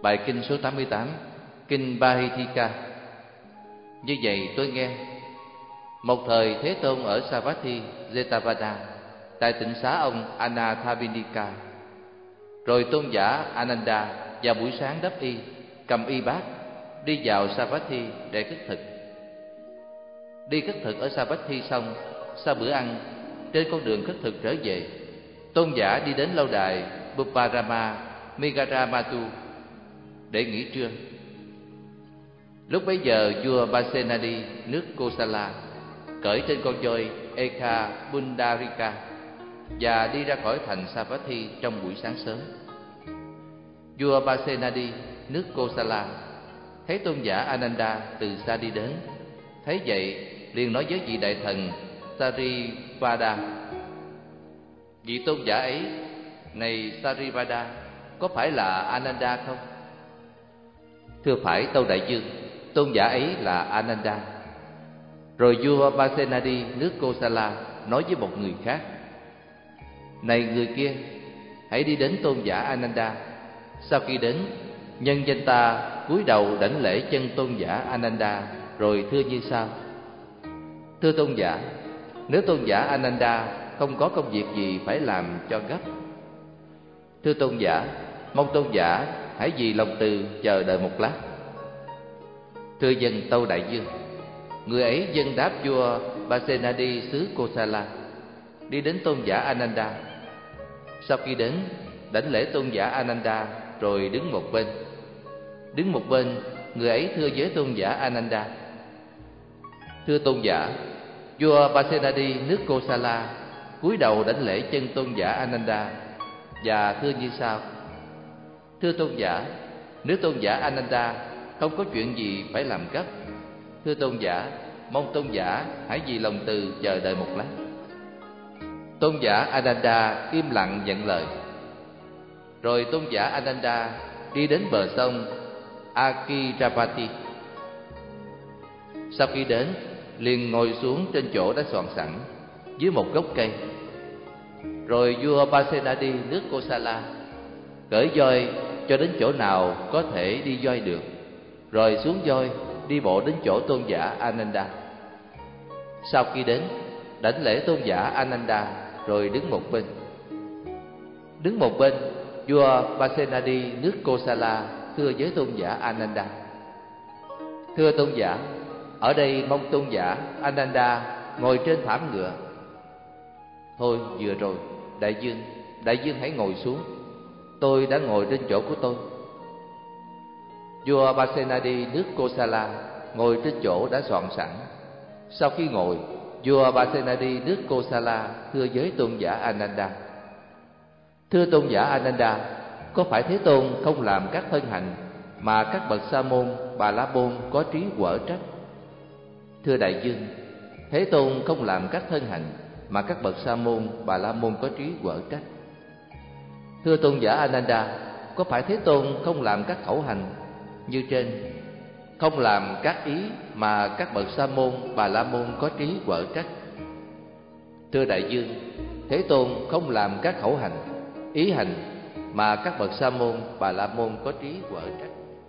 Bài kinh số 88, kinh Bhagavad. Như vậy tôi nghe, một thời Thế Tôn ở Savatthi Jetavada, tại tịnh xá ông Anathapindika. Rồi tôn giả Ananda vào buổi sáng đắp y, cầm y bát, đi vào Savatthi để khất thực. Đi khất thực ở Savatthi xong, sau bữa ăn, trên con đường khất thực trở về, tôn giả đi đến lâu đài Buparama Megaramatu để nghỉ trưa. Lúc bấy giờ vua Pasenadi nước Kosala cởi trên con voi Ekha Pundarika và đi ra khỏi thành Savatthi trong buổi sáng sớm. Vua Pasenadi nước Kosala thấy tôn giả Ananda từ xa đi đến, thấy vậy liền nói với vị đại thần Sarivada: vị tôn giả ấy, này Sarivada, có phải là Ananda không? Thưa phải tâu đại vương, tôn giả ấy là Ananda. Rồi vua Pasenadi nước Kosala nói với một người khác: này người kia, hãy đi đến tôn giả Ananda. Sau khi đến, nhân danh ta cúi đầu đảnh lễ chân tôn giả Ananda, rồi thưa như sau: thưa tôn giả, nếu tôn giả Ananda không có công việc gì phải làm cho gấp, thưa tôn giả, mong tôn giả hãy vì lòng từ chờ đợi một lát. Thưa dân tâu đại vương. Người ấy dâng đáp vua Pasenadi xứ Kosala, đi đến tôn giả Ananda. Sau khi đến, đảnh lễ tôn giả Ananda, rồi đứng một bên. Đứng một bên, người ấy thưa với tôn giả Ananda: thưa tôn giả, vua Pasenadi nước Kosala cúi đầu đảnh lễ chân tôn giả Ananda và thưa như sau: thưa tôn giả, nếu tôn giả Ananda không có chuyện gì phải làm gấp, thưa tôn giả, mong tôn giả hãy vì lòng từ chờ đợi một lát. Tôn giả Ananda im lặng nhận lời. Rồi tôn giả Ananda đi đến bờ sông Akirapati. Sau khi đến, liền ngồi xuống trên chỗ đã soạn sẵn dưới một gốc cây. Rồi vua Pasenadi nước Kosala cởi voi cho đến chỗ nào có thể đi voi được, rồi xuống voi đi bộ đến chỗ tôn giả Ananda. Sau khi đến, đảnh lễ tôn giả Ananda, rồi đứng một bên. Đứng một bên, vua Pasenadi nước Kosala thưa với tôn giả Ananda: thưa tôn giả, ở đây mong tôn giả Ananda ngồi trên thảm ngựa. Thôi vừa rồi, đại vương hãy ngồi xuống, tôi đã ngồi trên chỗ của tôi. Vua Pasenadi nước Kosala ngồi trên chỗ đã soạn sẵn. Sau khi ngồi, vua Pasenadi nước Kosala thưa với tôn giả Ananda: thưa tôn giả Ananda, có phải Thế Tôn không làm các thân hành mà các bậc Sa môn, Bà La Môn có trí quở trách? Thưa đại vương, Thế Tôn không làm các thân hành mà các bậc Sa môn, Bà La Môn có trí quở trách. Thưa tôn giả Ananda, có phải Thế Tôn không làm các khẩu hành như trên, không làm các ý mà các bậc Sa môn, Bà La Môn có trí quở trách? Thưa đại vương, Thế Tôn không làm các khẩu hành, ý hành mà các bậc Sa môn, Bà La Môn có trí quở trách.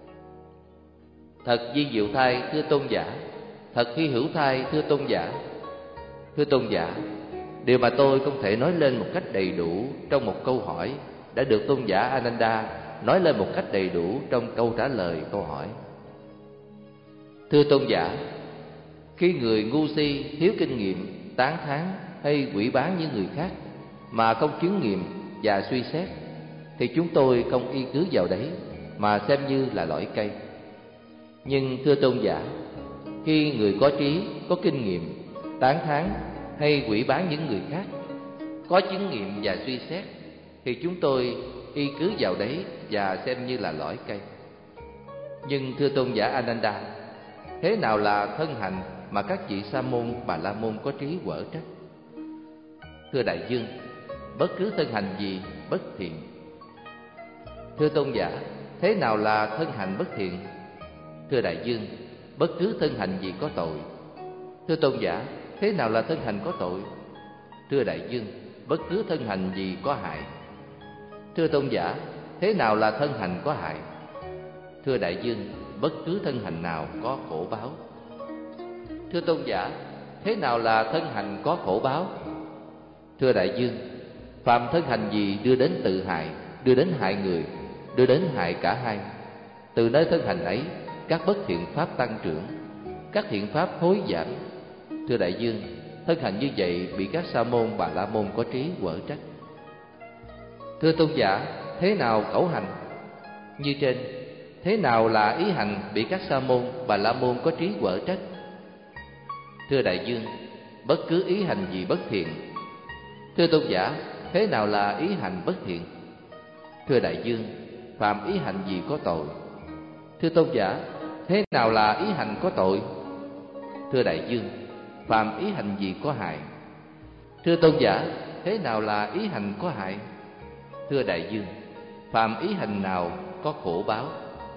Thật vi diệu thay, thưa tôn giả. Thật hy hữu thay, thưa tôn giả. Thưa tôn giả, điều mà tôi không thể nói lên một cách đầy đủ trong một câu hỏi đã được tôn giả Ananda nói lên một cách đầy đủ trong câu trả lời câu hỏi. Thưa tôn giả, khi người ngu si, thiếu kinh nghiệm, tán thán hay quỷ bán những người khác mà không chứng nghiệm và suy xét, thì chúng tôi không y cứ vào đấy mà xem như là lõi cây. Nhưng thưa tôn giả, khi người có trí, có kinh nghiệm, tán thán hay quỷ bán những người khác, có chứng nghiệm và suy xét, thì chúng tôi y cứ vào đấy và xem như là lõi cây. Nhưng thưa tôn giả Ananda, thế nào là thân hành mà các vị Sa môn, Bà La Môn có trí quở trách? Thưa đại vương, bất cứ thân hành gì bất thiện. Thưa tôn giả, thế nào là thân hành bất thiện? Thưa đại vương, bất cứ thân hành gì có tội. Thưa tôn giả, thế nào là thân hành có tội? Thưa đại vương, bất cứ thân hành gì có hại. Thưa tôn giả, thế nào là thân hành có hại? Thưa đại dương, bất cứ thân hành nào có khổ báo. Thưa tôn giả, thế nào là thân hành có khổ báo? Thưa đại dương, phàm thân hành gì đưa đến tự hại, đưa đến hại người, đưa đến hại cả hai, từ nơi thân hành ấy các bất thiện pháp tăng trưởng, các thiện pháp thối giảm. Thưa đại dương, thân hành như vậy bị các sa môn bà la môn có trí quở trách. Thưa tôn giả, thế nào khẩu hành? Như trên, thế nào là ý hành bị các sa môn bà la môn có trí quở trách? Thưa đại dương, bất cứ ý hành gì bất thiện. Thưa tôn giả, thế nào là ý hành bất thiện? Thưa đại dương, phàm ý hành gì có tội. Thưa tôn giả, thế nào là ý hành có tội? Thưa đại dương, phàm ý hành gì có hại. Thưa tôn giả, thế nào là ý hành có hại? Thưa đại dương, phàm ý hành nào có khổ báo.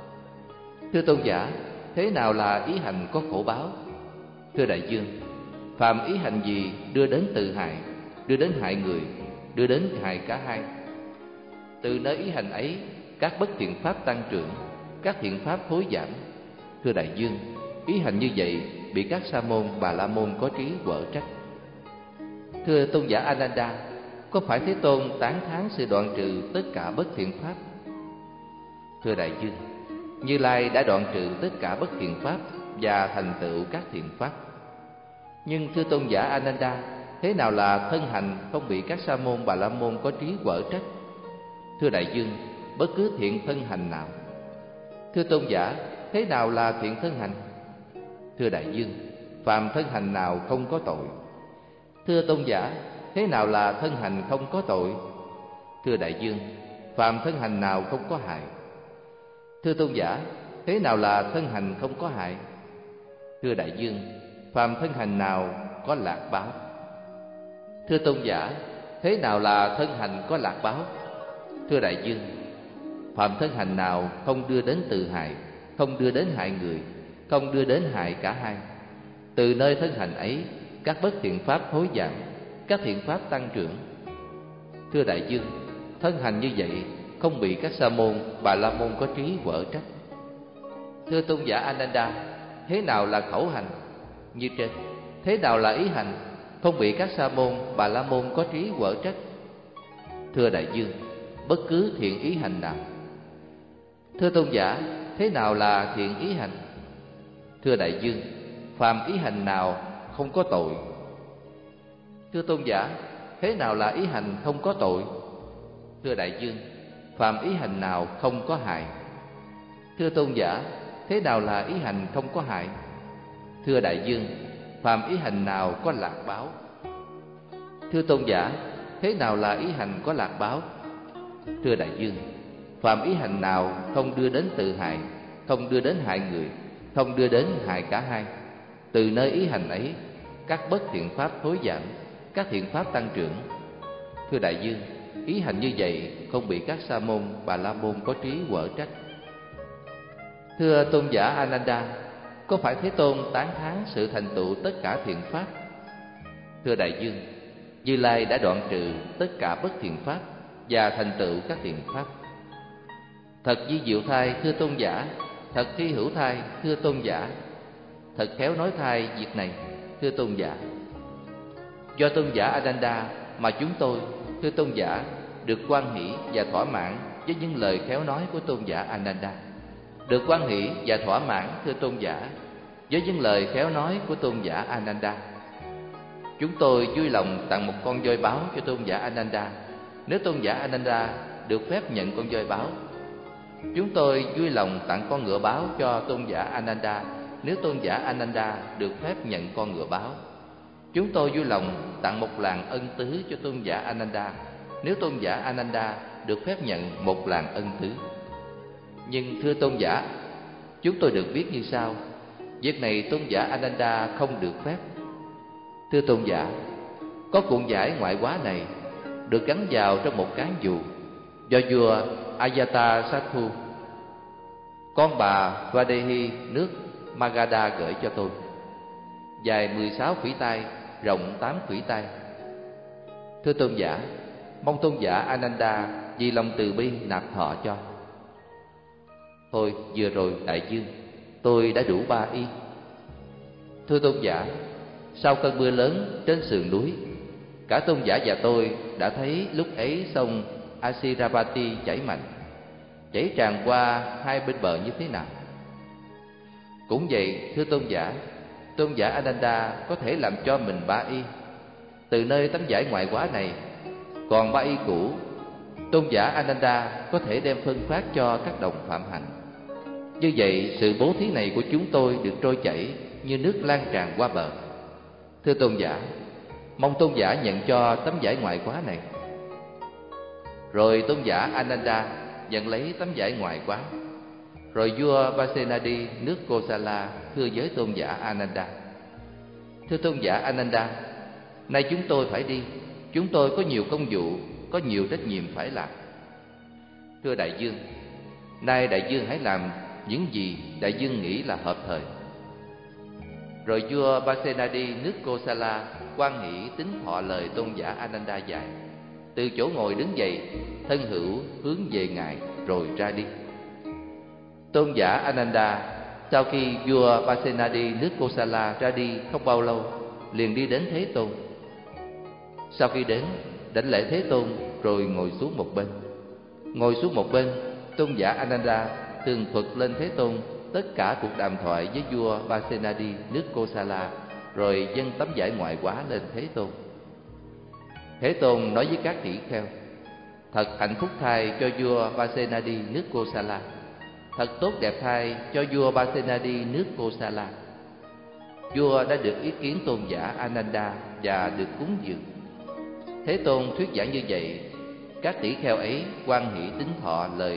Thưa tôn giả, thế nào là ý hành có khổ báo? Thưa đại dương, phàm ý hành gì đưa đến tự hại, đưa đến hại người, đưa đến hại cả hai, từ nơi ý hành ấy các bất thiện pháp tăng trưởng, các thiện pháp thối giảm. Thưa đại dương, ý hành như vậy bị các sa môn bà la môn có trí quở trách. Thưa tôn giả Ananda, có phải Thế Tôn tán thán sự đoạn trừ tất cả bất thiện pháp? Thưa đại dương, Như Lai đã đoạn trừ tất cả bất thiện pháp và thành tựu các thiện pháp. Nhưng thưa tôn giả Ananda, thế nào là thân hành không bị các sa môn bà la môn có trí quở trách? Thưa đại dương, bất cứ thiện thân hành nào. Thưa tôn giả, thế nào là thiện thân hành? Thưa đại dương, phàm thân hành nào không có tội. Thưa tôn giả, thế nào là thân hành không có tội? Thưa đại dương, phàm thân hành nào không có hại. Thưa tôn giả, thế nào là thân hành không có hại? Thưa đại dương, phàm thân hành nào có lạc báo. Thưa tôn giả, thế nào là thân hành có lạc báo? Thưa đại dương, phàm thân hành nào không đưa đến tự hại, không đưa đến hại người, không đưa đến hại cả hai, từ nơi thân hành ấy các bất thiện pháp thối giảm, các thiện pháp tăng trưởng. Thưa đại dương, thân hành như vậy không bị các sa môn bà la môn có trí quở trách. Thưa tôn giả Ananda, thế nào là khẩu hành? Như trên, thế nào là ý hành không bị các sa môn bà la môn có trí quở trách? Thưa đại dương, bất cứ thiện ý hành nào. Thưa tôn giả, thế nào là thiện ý hành? Thưa đại dương, phàm ý hành nào không có tội. Thưa tôn giả, thế nào là ý hành không có tội? Thưa đại dương, phàm ý hành nào không có hại. Thưa tôn giả, thế nào là ý hành không có hại? Thưa đại dương, phàm ý hành nào có lạc báo. Thưa tôn giả, thế nào là ý hành có lạc báo? Thưa đại dương, phàm ý hành nào không đưa đến tự hại, không đưa đến hại người, không đưa đến hại cả hai, từ nơi ý hành ấy các bất thiện pháp thối giảm, các thiện pháp tăng trưởng. Thưa đại dương, ý hành như vậy không bị các sa môn bà la môn có trí quở trách. Thưa tôn giả Ananda, có phải Thế Tôn tán thán sự thành tựu tất cả thiện pháp? Thưa đại dương, Như Lai đã đoạn trừ tất cả bất thiện pháp và thành tựu các thiện pháp. Thật vi diệu thay, thưa tôn giả. Thật thi hữu thay, thưa tôn giả. Thật khéo nói thay việc này, thưa tôn giả. Do tôn giả Ananda mà chúng tôi, thưa tôn giả, được hoan hỷ và thỏa mãn với những lời khéo nói của tôn giả Ananda. Được hoan hỷ và thỏa mãn, thưa tôn giả, với những lời khéo nói của tôn giả Ananda. Chúng tôi vui lòng tặng một con voi báo cho tôn giả Ananda, nếu tôn giả Ananda được phép nhận con voi báo. Chúng tôi vui lòng tặng con ngựa báo cho tôn giả Ananda, nếu tôn giả Ananda được phép nhận con ngựa báo. Chúng tôi vui lòng tặng một làng ân tứ cho tôn giả Ananda, nếu tôn giả Ananda được phép nhận một làng ân tứ. Nhưng thưa tôn giả, chúng tôi được biết như sau: việc này tôn giả Ananda không được phép. Thưa tôn giả, có cuộn vải ngoại hóa này được gắn vào trong một cán dù do vua Ajatasattu, con bà Swadehi nước Magadha gửi cho tôi, dài 16 phẩy tay, rộng 8 phẩy tay. Thưa tôn giả, mong tôn giả Ananda vì lòng từ bi nạp thọ cho. Thôi vừa rồi đại dương, tôi đã đủ 3 y. Thưa tôn giả, sau cơn mưa lớn trên sườn núi, cả tôn giả và tôi đã thấy lúc ấy sông Asiravati chảy mạnh, chảy tràn qua hai bên bờ như thế nào. Cũng vậy, thưa tôn giả Ananda có thể làm cho mình 3 y từ nơi tấm vải ngoại hóa này. Còn 3 y cũ, tôn giả Ananda có thể đem phân phát cho các đồng phạm hạnh. Như vậy, sự bố thí này của chúng tôi được trôi chảy như nước lan tràn qua bờ. Thưa tôn giả, mong tôn giả nhận cho tấm vải ngoại hóa này. Rồi tôn giả Ananda nhận lấy tấm vải ngoại hóa. Rồi vua Vasenadi nước Kosala thưa với tôn giả Ananda: thưa tôn giả Ananda, nay chúng tôi phải đi. Chúng tôi có nhiều công vụ, có nhiều trách nhiệm phải làm. Thưa đại dương, nay đại dương hãy làm những gì đại dương nghĩ là hợp thời. Rồi vua Vasenadi nước Kosala hoan hỷ tín thọ lời tôn giả Ananda dạy, từ chỗ ngồi đứng dậy, thân hữu hướng về ngài rồi ra đi. Tôn giả Ananda sau khi vua Vasenadi nước Kosala ra đi không bao lâu, liền đi đến Thế Tôn. Sau khi đến, đảnh lễ Thế Tôn rồi ngồi xuống một bên. Ngồi xuống một bên, tôn giả Ananda tường thuật lên Thế Tôn tất cả cuộc đàm thoại với vua Vasenadi nước Kosala, rồi dâng tấm vải ngoại hóa lên Thế Tôn. Thế Tôn nói với các tỷ kheo: thật hạnh phúc thay cho vua Vasenadi nước Kosala, thật tốt đẹp thay cho vua Vasenadi nước Kosala. Vua đã được ý kiến tôn giả Ananda và được cúng dường. Thế Tôn thuyết giảng như vậy, các tỷ kheo ấy hoan hỷ tín thọ lời